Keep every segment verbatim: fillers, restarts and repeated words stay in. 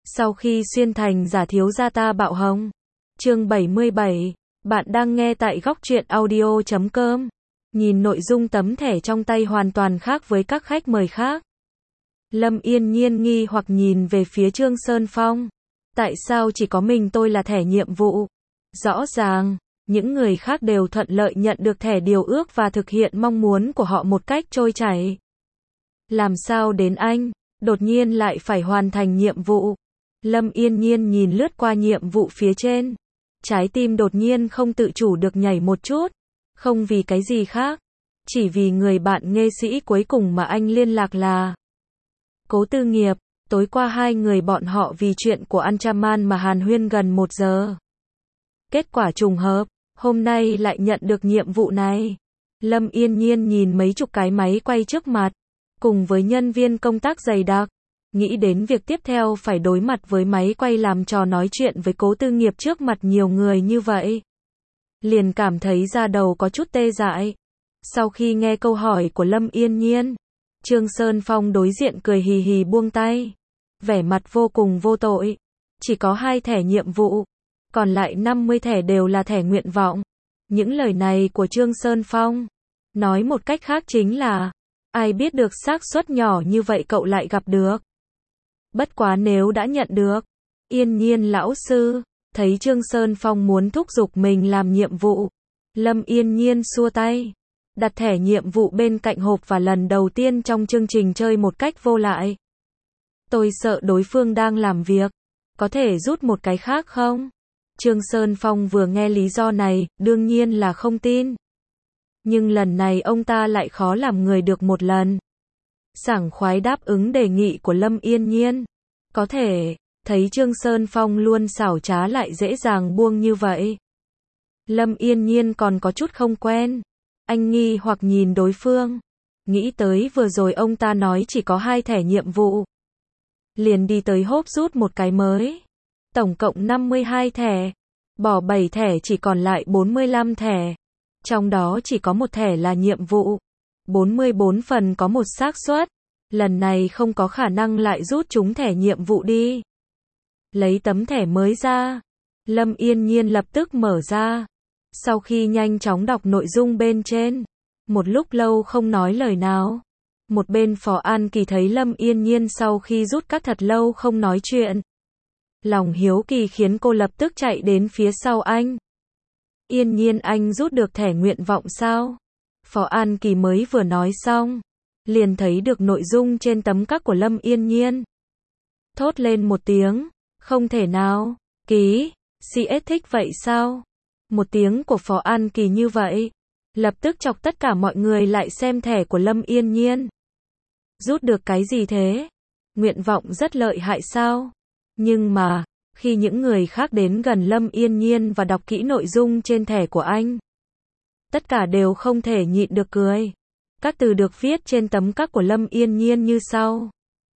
Sau khi xuyên thành giả thiếu gia ta bạo hồng. Chương bảy mươi bảy, bạn đang nghe tại góc truyện audio chấm com. Nhìn nội dung tấm thẻ trong tay hoàn toàn khác với các khách mời khác. Lâm Yên Nhiên nghi hoặc nhìn về phía Trương Sơn Phong. Tại sao chỉ có mình tôi là thẻ nhiệm vụ? Rõ ràng, những người khác đều thuận lợi nhận được thẻ điều ước và thực hiện mong muốn của họ một cách trôi chảy. Làm sao đến anh, đột nhiên lại phải hoàn thành nhiệm vụ? Lâm Yên Nhiên nhìn lướt qua nhiệm vụ phía trên. Trái tim đột nhiên không tự chủ được nhảy một chút. Không vì cái gì khác. Chỉ vì người bạn nghệ sĩ cuối cùng mà anh liên lạc là Cố Tư Nghiệp. Tối qua hai người bọn họ vì chuyện của Anchaman mà hàn huyên gần một giờ. Kết quả trùng hợp, hôm nay lại nhận được nhiệm vụ này. Lâm Yên Nhiên nhìn mấy chục cái máy quay trước mặt, cùng với nhân viên công tác dày đặc, nghĩ đến việc tiếp theo phải đối mặt với máy quay làm trò nói chuyện với Cố Tư Nghiệp trước mặt nhiều người như vậy. Liền cảm thấy da đầu có chút tê dại. Sau khi nghe câu hỏi của Lâm Yên Nhiên, Trương Sơn Phong đối diện cười hì hì buông tay, vẻ mặt vô cùng vô tội. Chỉ có hai thẻ nhiệm vụ, còn lại năm mươi thẻ đều là thẻ nguyện vọng. Những lời này của Trương Sơn Phong, nói một cách khác chính là, ai biết được xác suất nhỏ như vậy cậu lại gặp được. Bất quá nếu đã nhận được, Yên Nhiên lão sư, thấy Trương Sơn Phong muốn thúc giục mình làm nhiệm vụ, Lâm Yên Nhiên xua tay, đặt thẻ nhiệm vụ bên cạnh hộp và lần đầu tiên trong chương trình chơi một cách vô lại. Tôi sợ đối phương đang làm việc, có thể rút một cái khác không? Trương Sơn Phong vừa nghe lý do này, đương nhiên là không tin. Nhưng lần này ông ta lại khó làm người được một lần. Sảng khoái đáp ứng đề nghị của Lâm Yên Nhiên. Có thể, thấy Trương Sơn Phong luôn xảo trá lại dễ dàng buông như vậy. Lâm Yên Nhiên còn có chút không quen. Anh nghi hoặc nhìn đối phương. Nghĩ tới vừa rồi ông ta nói chỉ có hai thẻ nhiệm vụ. Liền đi tới hốp rút một cái mới. Tổng cộng năm mươi hai thẻ. Bỏ bảy thẻ chỉ còn lại bốn mươi lăm thẻ. Trong đó chỉ có một thẻ là nhiệm vụ. bốn mươi bốn phần có một xác suất. Lần này không có khả năng lại rút chúng thẻ nhiệm vụ đi. Lấy tấm thẻ mới ra. Lâm Yên Nhiên lập tức mở ra. Sau khi nhanh chóng đọc nội dung bên trên. Một lúc lâu không nói lời nào. Một bên Phó An Kỳ thấy Lâm Yên Nhiên sau khi rút các thật lâu không nói chuyện. Lòng hiếu kỳ khiến cô lập tức chạy đến phía sau anh. Yên Nhiên, anh rút được thẻ nguyện vọng sao? Phó An Kỳ mới vừa nói xong, liền thấy được nội dung trên tấm các của Lâm Yên Nhiên. Thốt lên một tiếng, không thể nào, Ký, xê ét thích vậy sao? Một tiếng của Phó An Kỳ như vậy, lập tức chọc tất cả mọi người lại xem thẻ của Lâm Yên Nhiên. Rút được cái gì thế? Nguyện vọng rất lợi hại sao? Nhưng mà, khi những người khác đến gần Lâm Yên Nhiên và đọc kỹ nội dung trên thẻ của anh, tất cả đều không thể nhịn được cười. Các từ được viết trên tấm các của Lâm Yên Nhiên như sau.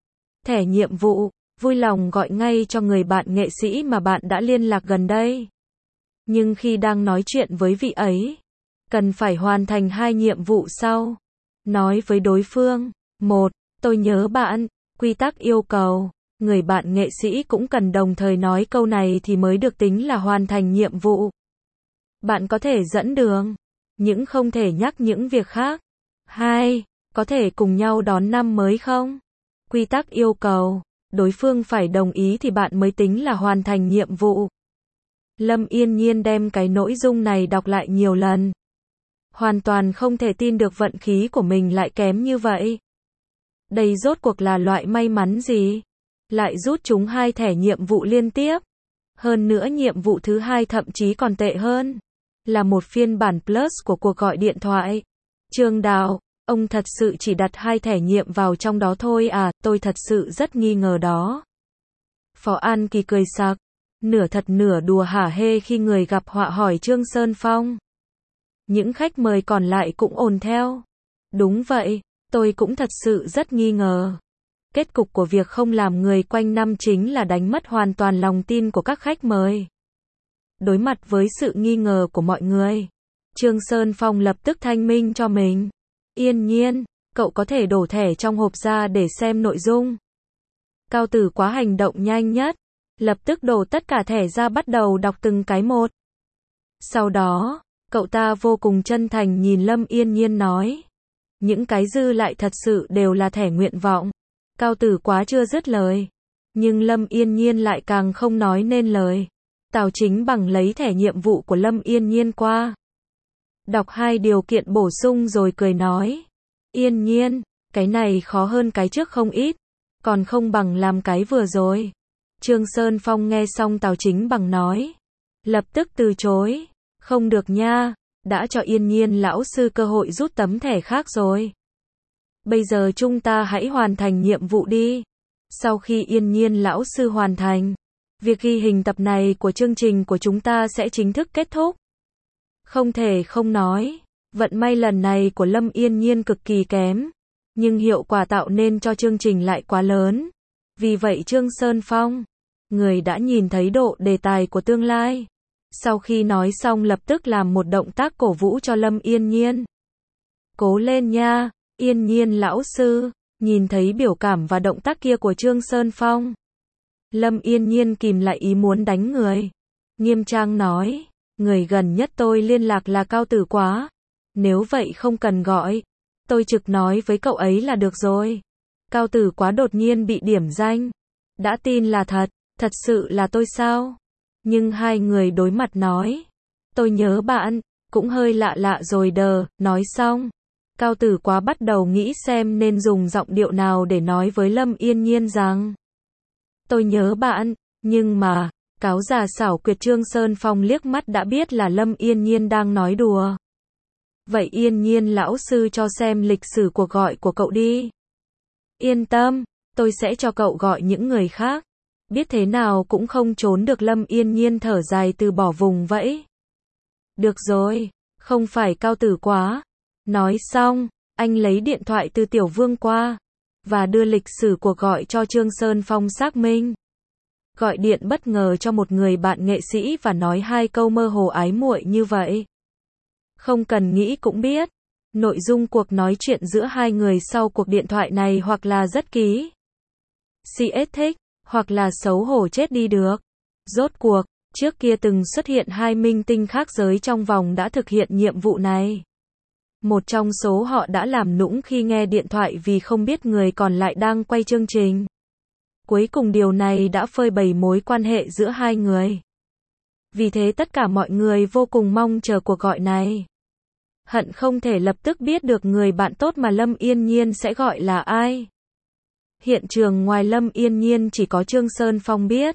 Thẻ nhiệm vụ, vui lòng gọi ngay cho người bạn nghệ sĩ mà bạn đã liên lạc gần đây. Nhưng khi đang nói chuyện với vị ấy, cần phải hoàn thành hai nhiệm vụ sau. Nói với đối phương, một, tôi nhớ bạn, quy tắc yêu cầu. Người bạn nghệ sĩ cũng cần đồng thời nói câu này thì mới được tính là hoàn thành nhiệm vụ. Bạn có thể dẫn đường, nhưng không thể nhắc những việc khác. Hai, có thể cùng nhau đón năm mới không? Quy tắc yêu cầu, đối phương phải đồng ý thì bạn mới tính là hoàn thành nhiệm vụ. Lâm Yên Nhiên đem cái nội dung này đọc lại nhiều lần. Hoàn toàn không thể tin được vận khí của mình lại kém như vậy. Đây rốt cuộc là loại may mắn gì? Lại rút chúng hai thẻ nhiệm vụ liên tiếp. Hơn nữa nhiệm vụ thứ hai thậm chí còn tệ hơn. Là một phiên bản plus của cuộc gọi điện thoại. Trương Đào, ông thật sự chỉ đặt hai thẻ nhiệm vào trong đó thôi à, tôi thật sự rất nghi ngờ đó. Phó An Kỳ cười sặc, nửa thật nửa đùa hả hê khi người gặp họa hỏi Trương Sơn Phong. Những khách mời còn lại cũng ồn theo. Đúng vậy, tôi cũng thật sự rất nghi ngờ. Kết cục của việc không làm người quanh năm chính là đánh mất hoàn toàn lòng tin của các khách mời. Đối mặt với sự nghi ngờ của mọi người, Trương Sơn Phong lập tức thanh minh cho mình. Yên Nhiên, cậu có thể đổ thẻ trong hộp ra để xem nội dung. Cao Tử Quá hành động nhanh nhất, lập tức đổ tất cả thẻ ra bắt đầu đọc từng cái một. Sau đó, cậu ta vô cùng chân thành nhìn Lâm Yên Nhiên nói. Những cái dư lại thật sự đều là thẻ nguyện vọng. Cao Tử Quá chưa dứt lời. Nhưng Lâm Yên Nhiên lại càng không nói nên lời. Tào Chính Bằng lấy thẻ nhiệm vụ của Lâm Yên Nhiên qua. Đọc hai điều kiện bổ sung rồi cười nói. Yên Nhiên, cái này khó hơn cái trước không ít. Còn không bằng làm cái vừa rồi. Trương Sơn Phong nghe xong Tào Chính Bằng nói. Lập tức từ chối. Không được nha, đã cho Yên Nhiên lão sư cơ hội rút tấm thẻ khác rồi. Bây giờ chúng ta hãy hoàn thành nhiệm vụ đi. Sau khi Yên Nhiên lão sư hoàn thành, việc ghi hình tập này của chương trình của chúng ta sẽ chính thức kết thúc. Không thể không nói, vận may lần này của Lâm Yên Nhiên cực kỳ kém, nhưng hiệu quả tạo nên cho chương trình lại quá lớn. Vì vậy Trương Sơn Phong, người đã nhìn thấy độ đề tài của tương lai. Sau khi nói xong lập tức làm một động tác cổ vũ cho Lâm Yên Nhiên. Cố lên nha, Yên Nhiên lão sư. Nhìn thấy biểu cảm và động tác kia của Trương Sơn Phong, Lâm Yên Nhiên kìm lại ý muốn đánh người. Nghiêm trang nói, người gần nhất tôi liên lạc là Cao Tử Quá. Nếu vậy không cần gọi, tôi trực nói với cậu ấy là được rồi. Cao Tử Quá đột nhiên bị điểm danh. Đã tin là thật, thật sự là tôi sao? Nhưng hai người đối mặt nói. Tôi nhớ bạn, cũng hơi lạ lạ rồi đờ, nói xong. Cao Tử Quá bắt đầu nghĩ xem nên dùng giọng điệu nào để nói với Lâm Yên Nhiên rằng. Tôi nhớ bạn, nhưng mà, cáo già xảo quyệt Trương Sơn Phong liếc mắt đã biết là Lâm Yên Nhiên đang nói đùa. Vậy Yên Nhiên lão sư cho xem lịch sử cuộc gọi của cậu đi. Yên tâm, tôi sẽ cho cậu gọi những người khác. Biết thế nào cũng không trốn được. Lâm Yên Nhiên thở dài từ bỏ vùng vẫy. Được rồi, không phải Cao Tử Quá. Nói xong, anh lấy điện thoại từ Tiểu Vương qua, và đưa lịch sử cuộc gọi cho Trương Sơn Phong xác minh. Gọi điện bất ngờ cho một người bạn nghệ sĩ và nói hai câu mơ hồ ái muội như vậy. Không cần nghĩ cũng biết, nội dung cuộc nói chuyện giữa hai người sau cuộc điện thoại này hoặc là rất ký xê ét thích, hoặc là xấu hổ chết đi được. Rốt cuộc, trước kia từng xuất hiện hai minh tinh khác giới trong vòng đã thực hiện nhiệm vụ này. Một trong số họ đã làm nũng khi nghe điện thoại vì không biết người còn lại đang quay chương trình. Cuối cùng điều này đã phơi bày mối quan hệ giữa hai người. Vì thế tất cả mọi người vô cùng mong chờ cuộc gọi này. Hận không thể lập tức biết được người bạn tốt mà Lâm Yên Nhiên sẽ gọi là ai. Hiện trường ngoài Lâm Yên Nhiên chỉ có Trương Sơn Phong biết.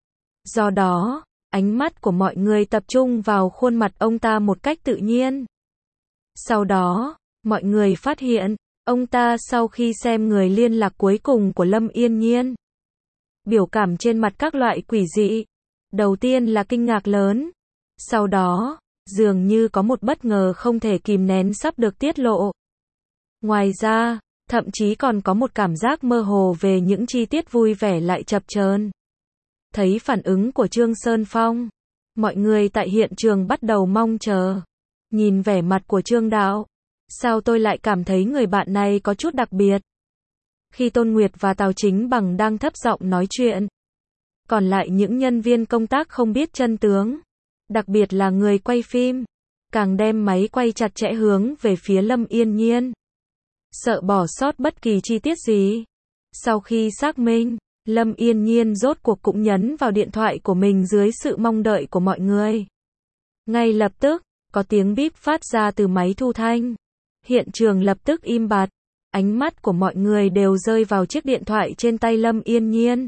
Do đó, ánh mắt của mọi người tập trung vào khuôn mặt ông ta một cách tự nhiên. Sau đó, mọi người phát hiện, ông ta sau khi xem người liên lạc cuối cùng của Lâm Yên Nhiên, biểu cảm trên mặt các loại quỷ dị. Đầu tiên là kinh ngạc lớn. Sau đó, dường như có một bất ngờ không thể kìm nén sắp được tiết lộ. Ngoài ra, thậm chí còn có một cảm giác mơ hồ về những chi tiết vui vẻ lại chập chờn. Thấy phản ứng của Trương Sơn Phong, mọi người tại hiện trường bắt đầu mong chờ. Nhìn vẻ mặt của Trương Đạo, sao tôi lại cảm thấy người bạn này có chút đặc biệt. Khi Tôn Nguyệt và Tào Chính Bằng đang thấp giọng nói chuyện, còn lại những nhân viên công tác không biết chân tướng, đặc biệt là người quay phim, càng đem máy quay chặt chẽ hướng về phía Lâm Yên Nhiên, sợ bỏ sót bất kỳ chi tiết gì. Sau khi xác minh, Lâm Yên Nhiên rốt cuộc cũng nhấn vào điện thoại của mình dưới sự mong đợi của mọi người. Ngay lập tức, có tiếng bíp phát ra từ máy thu thanh. Hiện trường lập tức im bặt. Ánh mắt của mọi người đều rơi vào chiếc điện thoại trên tay Lâm Yên Nhiên.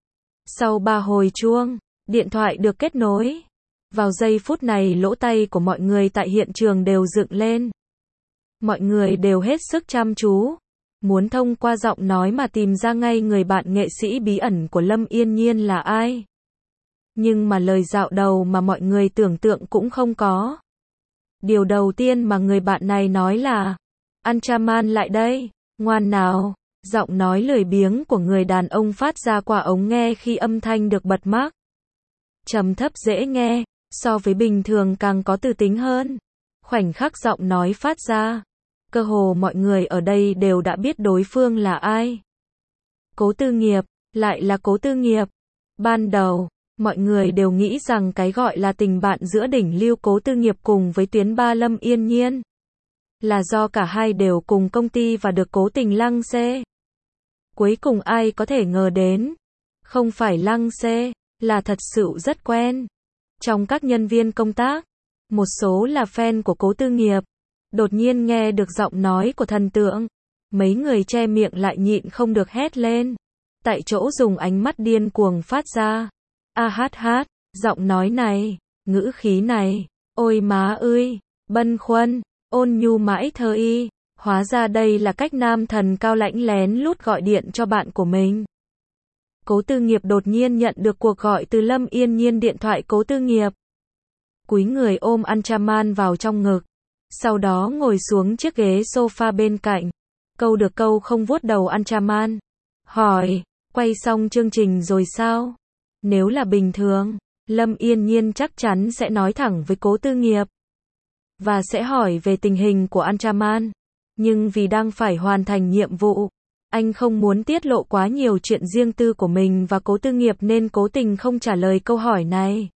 Sau ba hồi chuông, điện thoại được kết nối. Vào giây phút này lỗ tai của mọi người tại hiện trường đều dựng lên. Mọi người đều hết sức chăm chú, muốn thông qua giọng nói mà tìm ra ngay người bạn nghệ sĩ bí ẩn của Lâm Yên Nhiên là ai. Nhưng mà lời dạo đầu mà mọi người tưởng tượng cũng không có. Điều đầu tiên mà người bạn này nói là, Anchaman lại đây, ngoan nào. Giọng nói lười biếng của người đàn ông phát ra qua ống nghe khi âm thanh được bật mác. Trầm thấp dễ nghe, so với bình thường càng có từ tính hơn. Khoảnh khắc giọng nói phát ra, cơ hồ mọi người ở đây đều đã biết đối phương là ai. Cố Tư Nghiệp, lại là Cố Tư Nghiệp. Ban đầu, mọi người đều nghĩ rằng cái gọi là tình bạn giữa đỉnh lưu Cố Tư Nghiệp cùng với tuyến ba Lâm Yên Nhiên là do cả hai đều cùng công ty và được cố tình lăng xê. Cuối cùng ai có thể ngờ đến, không phải lăng xê, là thật sự rất quen. Trong các nhân viên công tác, một số là fan của Cố Tư Nghiệp, đột nhiên nghe được giọng nói của thần tượng, mấy người che miệng lại nhịn không được hét lên, tại chỗ dùng ánh mắt điên cuồng phát ra. A hát hát, giọng nói này, ngữ khí này, ôi má ơi, bâng khuâng, ôn nhu mãi thơ y, hóa ra đây là cách nam thần cao lãnh lén lút gọi điện cho bạn của mình. Cố Tư Nghiệp đột nhiên nhận được cuộc gọi từ Lâm Yên Nhiên. Điện thoại Cố Tư Nghiệp cúi người ôm Anchaman vào trong ngực, sau đó ngồi xuống chiếc ghế sofa bên cạnh, câu được câu không vuốt đầu Anchaman, hỏi, quay xong chương trình rồi sao? Nếu là bình thường, Lâm Yên Nhiên chắc chắn sẽ nói thẳng với Cố Tư Nghiệp và sẽ hỏi về tình hình của Anchaman, nhưng vì đang phải hoàn thành nhiệm vụ, anh không muốn tiết lộ quá nhiều chuyện riêng tư của mình và Cố Tư Nghiệp nên cố tình không trả lời câu hỏi này.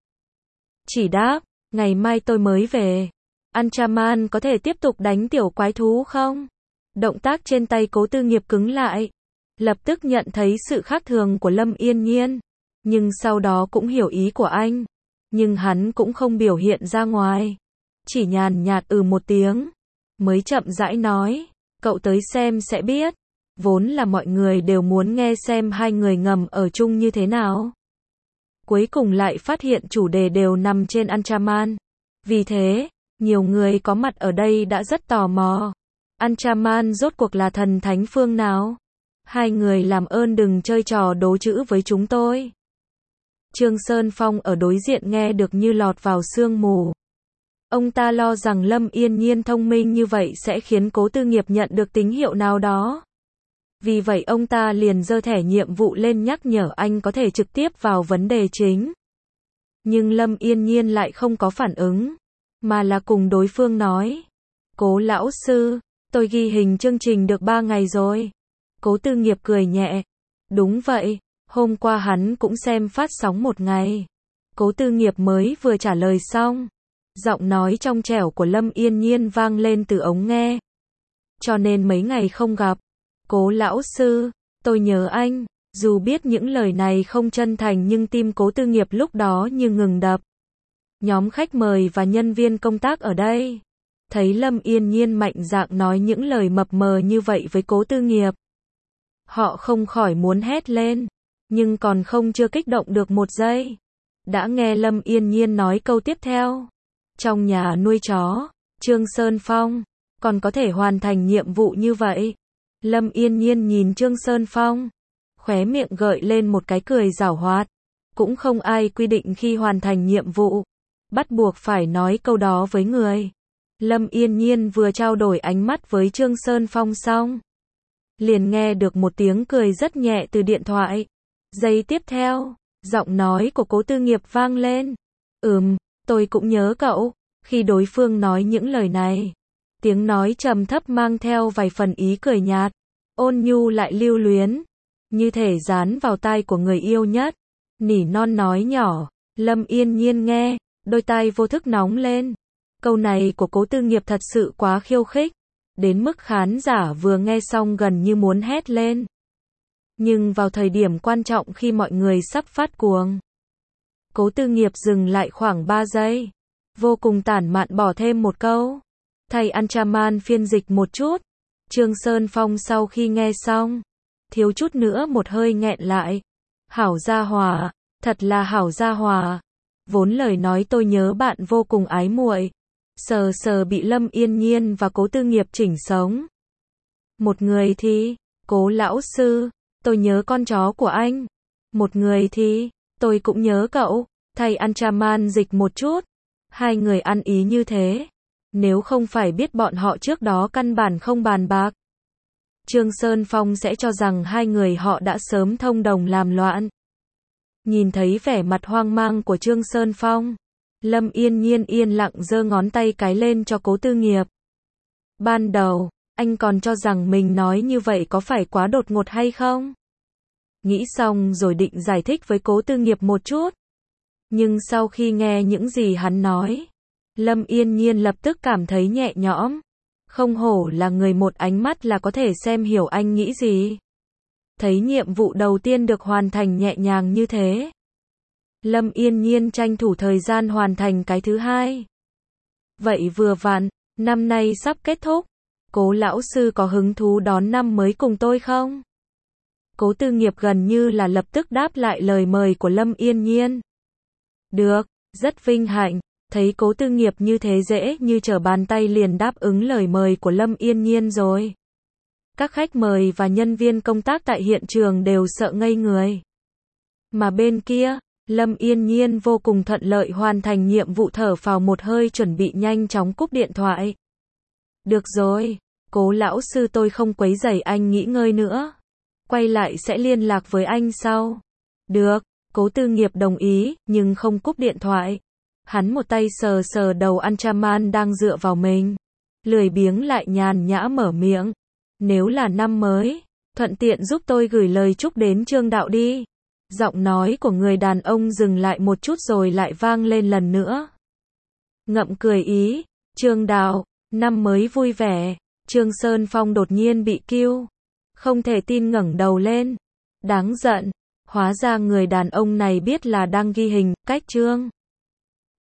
Chỉ đáp, ngày mai tôi mới về. Anchaman có thể tiếp tục đánh tiểu quái thú không? Động tác trên tay Cố Tư Nghiệp cứng lại, lập tức nhận thấy sự khác thường của Lâm Yên Nhiên, nhưng sau đó cũng hiểu ý của anh, nhưng hắn cũng không biểu hiện ra ngoài, chỉ nhàn nhạt ừ một tiếng, mới chậm rãi nói, cậu tới xem sẽ biết. Vốn là mọi người đều muốn nghe xem hai người ngầm ở chung như thế nào. Cuối cùng lại phát hiện chủ đề đều nằm trên Anchaman. Vì thế, nhiều người có mặt ở đây đã rất tò mò. Anchaman rốt cuộc là thần thánh phương nào? Hai người làm ơn đừng chơi trò đố chữ với chúng tôi. Trương Sơn Phong ở đối diện nghe được như lọt vào sương mù. Ông ta lo rằng Lâm Yên Nhiên thông minh như vậy sẽ khiến Cố Tư Nghiệp nhận được tín hiệu nào đó. Vì vậy ông ta liền giơ thẻ nhiệm vụ lên nhắc nhở anh có thể trực tiếp vào vấn đề chính. Nhưng Lâm Yên Nhiên lại không có phản ứng, mà là cùng đối phương nói. Cố lão sư, tôi ghi hình chương trình được ba ngày rồi. Cố Tư Nghiệp cười nhẹ. Đúng vậy, hôm qua hắn cũng xem phát sóng một ngày. Cố Tư Nghiệp mới vừa trả lời xong, giọng nói trong trẻo của Lâm Yên Nhiên vang lên từ ống nghe. Cho nên mấy ngày không gặp. Cố lão sư, tôi nhớ anh. Dù biết những lời này không chân thành nhưng tim Cố Tư Nghiệp lúc đó như ngừng đập. Nhóm khách mời và nhân viên công tác ở đây thấy Lâm Yên Nhiên mạnh dạn nói những lời mập mờ như vậy với Cố Tư Nghiệp, họ không khỏi muốn hét lên, nhưng còn không chưa kích động được một giây, đã nghe Lâm Yên Nhiên nói câu tiếp theo. Trong nhà nuôi chó, Trương Sơn Phong còn có thể hoàn thành nhiệm vụ như vậy. Lâm Yên Nhiên nhìn Trương Sơn Phong, khóe miệng gợi lên một cái cười giảo hoạt. Cũng không ai quy định khi hoàn thành nhiệm vụ, bắt buộc phải nói câu đó với người. Lâm Yên Nhiên vừa trao đổi ánh mắt với Trương Sơn Phong xong, liền nghe được một tiếng cười rất nhẹ từ điện thoại. Giây tiếp theo, giọng nói của Cố Tư Nghiệp vang lên. Ừm, tôi cũng nhớ cậu. Khi đối phương nói những lời này, tiếng nói trầm thấp mang theo vài phần ý cười nhạt, ôn nhu lại lưu luyến, như thể dán vào tai của người yêu nhất. Nỉ non nói nhỏ, Lâm Yên Nhiên nghe, đôi tai vô thức nóng lên. Câu này của Cố Tư Nghiệp thật sự quá khiêu khích, đến mức khán giả vừa nghe xong gần như muốn hét lên. Nhưng vào thời điểm quan trọng khi mọi người sắp phát cuồng, Cố Tư Nghiệp dừng lại khoảng ba giây, vô cùng tản mạn bỏ thêm một câu. Thầy Anchaman phiên dịch một chút. Trương Sơn Phong sau khi nghe xong, thiếu chút nữa một hơi nghẹn lại. Hảo gia hòa, thật là hảo gia hòa. Vốn lời nói tôi nhớ bạn vô cùng ái muội, sờ sờ bị Lâm Yên Nhiên và Cố Tư Nghiệp chỉnh sống. Một người thì, Cố lão sư, tôi nhớ con chó của anh. Một người thì, tôi cũng nhớ cậu. Thầy Anchaman dịch một chút. Hai người ăn ý như thế. Nếu không phải biết bọn họ trước đó căn bản không bàn bạc, Trương Sơn Phong sẽ cho rằng hai người họ đã sớm thông đồng làm loạn. Nhìn thấy vẻ mặt hoang mang của Trương Sơn Phong, Lâm Yên Nhiên yên lặng giơ ngón tay cái lên cho Cố Tư Nghiệp. Ban đầu, anh còn cho rằng mình nói như vậy có phải quá đột ngột hay không? Nghĩ xong rồi định giải thích với Cố Tư Nghiệp một chút. Nhưng sau khi nghe những gì hắn nói, Lâm Yên Nhiên lập tức cảm thấy nhẹ nhõm. Không hổ là người một ánh mắt là có thể xem hiểu anh nghĩ gì. Thấy nhiệm vụ đầu tiên được hoàn thành nhẹ nhàng như thế, Lâm Yên Nhiên tranh thủ thời gian hoàn thành cái thứ hai. Vậy vừa vặn, năm nay sắp kết thúc, Cố lão sư có hứng thú đón năm mới cùng tôi không? Cố Tư Nghiệp gần như là lập tức đáp lại lời mời của Lâm Yên Nhiên. Được, rất vinh hạnh. Thấy Cố Tư Nghiệp như thế dễ như trở bàn tay liền đáp ứng lời mời của Lâm Yên Nhiên rồi. Các khách mời và nhân viên công tác tại hiện trường đều sợ ngây người. Mà bên kia, Lâm Yên Nhiên vô cùng thuận lợi hoàn thành nhiệm vụ, thở phào một hơi chuẩn bị nhanh chóng cúp điện thoại. Được rồi, Cố lão sư, tôi không quấy rầy anh nghỉ ngơi nữa. Quay lại sẽ liên lạc với anh sau. Được, Cố Tư Nghiệp đồng ý, nhưng không cúp điện thoại. Hắn một tay sờ sờ đầu Anchaman đang dựa vào mình. Lười biếng lại nhàn nhã mở miệng. Nếu là năm mới, thuận tiện giúp tôi gửi lời chúc đến Trương Đạo đi. Giọng nói của người đàn ông dừng lại một chút rồi lại vang lên lần nữa. Ngậm cười ý, Trương Đạo, năm mới vui vẻ. Trương Sơn Phong đột nhiên bị kiêu. Không thể tin ngẩng đầu lên. Đáng giận. Hóa ra người đàn ông này biết là đang ghi hình, cách Trương